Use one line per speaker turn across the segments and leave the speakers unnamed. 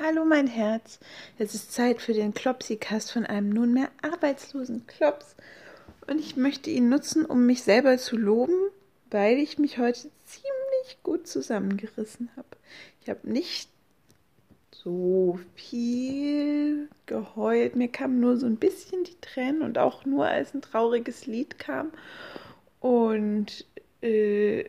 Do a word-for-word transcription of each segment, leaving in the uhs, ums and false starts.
Hallo mein Herz, es ist Zeit für den Klopsi-Cast von einem nunmehr arbeitslosen Klops und ich möchte ihn nutzen, um mich selber zu loben, weil ich mich heute ziemlich gut zusammengerissen habe. Ich habe nicht so viel geheult, mir kamen nur so ein bisschen die Tränen und auch nur als ein trauriges Lied kam und äh,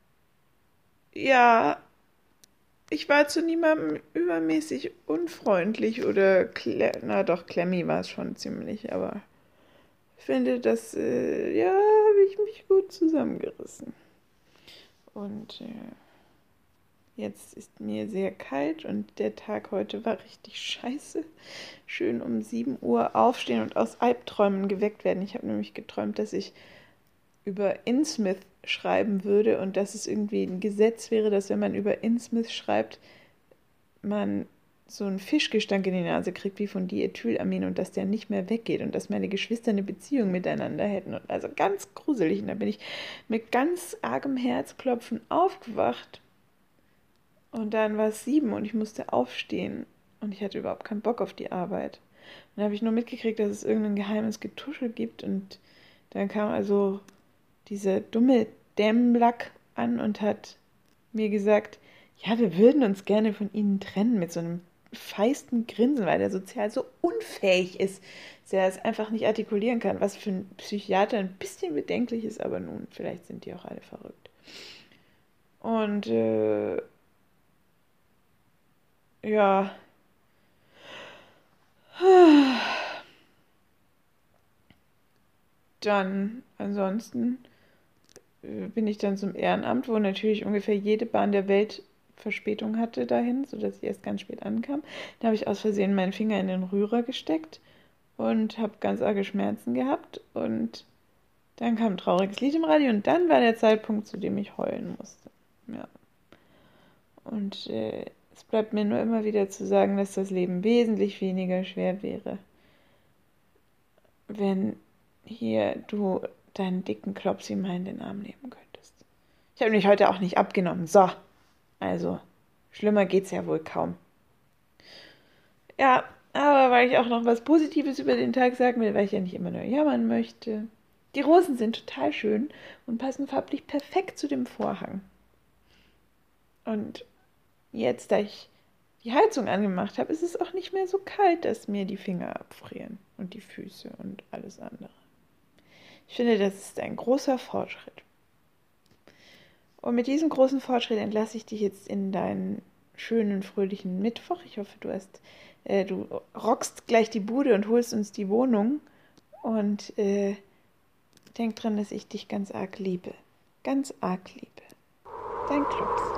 ja, ich war zu niemandem übermäßig unfreundlich oder, kle na doch, klemmi war es schon ziemlich, aber ich finde, dass, äh, ja, habe ich mich gut zusammengerissen. Und äh, jetzt ist mir sehr kalt und der Tag heute war richtig scheiße. Schön um sieben Uhr aufstehen und aus Albträumen geweckt werden. Ich habe nämlich geträumt, dass ich über Innsmouth schreiben würde und dass es irgendwie ein Gesetz wäre, dass wenn man über Innsmouth schreibt, man so einen Fischgestank in die Nase kriegt wie von Diethylamin und dass der nicht mehr weggeht und dass meine Geschwister eine Beziehung miteinander hätten. Und also ganz gruselig. Und da bin ich mit ganz argem Herzklopfen aufgewacht und dann war es sieben und ich musste aufstehen und ich hatte überhaupt keinen Bock auf die Arbeit. Und dann habe ich nur mitgekriegt, dass es irgendein geheimes Getuschel gibt und dann kam also dieser dumme Dämmlack an und hat mir gesagt, ja, wir würden uns gerne von Ihnen trennen, mit so einem feisten Grinsen, weil der sozial so unfähig ist, dass er es einfach nicht artikulieren kann, was für einen Psychiater ein bisschen bedenklich ist, aber nun, vielleicht sind die auch alle verrückt. Und äh, ja, dann ansonsten äh, bin ich dann zum Ehrenamt, wo natürlich ungefähr jede Bahn der Welt Verspätung hatte dahin, sodass ich erst ganz spät ankam. Da habe ich aus Versehen meinen Finger in den Rührer gesteckt und habe ganz arge Schmerzen gehabt. Und dann kam ein trauriges Lied im Radio und dann war der Zeitpunkt, zu dem ich heulen musste. Ja. Und äh, es bleibt mir nur immer wieder zu sagen, dass das Leben wesentlich weniger schwer wäre, wenn hier du deinen dicken Klopsi mal in den Arm nehmen könntest. Ich habe mich heute auch nicht abgenommen. So. Also, schlimmer geht's ja wohl kaum. Ja, aber weil ich auch noch was Positives über den Tag sagen will, weil ich ja nicht immer nur jammern möchte. Die Rosen sind total schön und passen farblich perfekt zu dem Vorhang. Und jetzt, da ich die Heizung angemacht habe, ist es auch nicht mehr so kalt, dass mir die Finger abfrieren und die Füße und alles andere. Ich finde, das ist ein großer Fortschritt. Und mit diesem großen Fortschritt entlasse ich dich jetzt in deinen schönen, fröhlichen Mittwoch. Ich hoffe, du hast, äh, du rockst gleich die Bude und holst uns die Wohnung. Und äh, denk dran, dass ich dich ganz arg liebe. Ganz arg liebe. Dein Klops.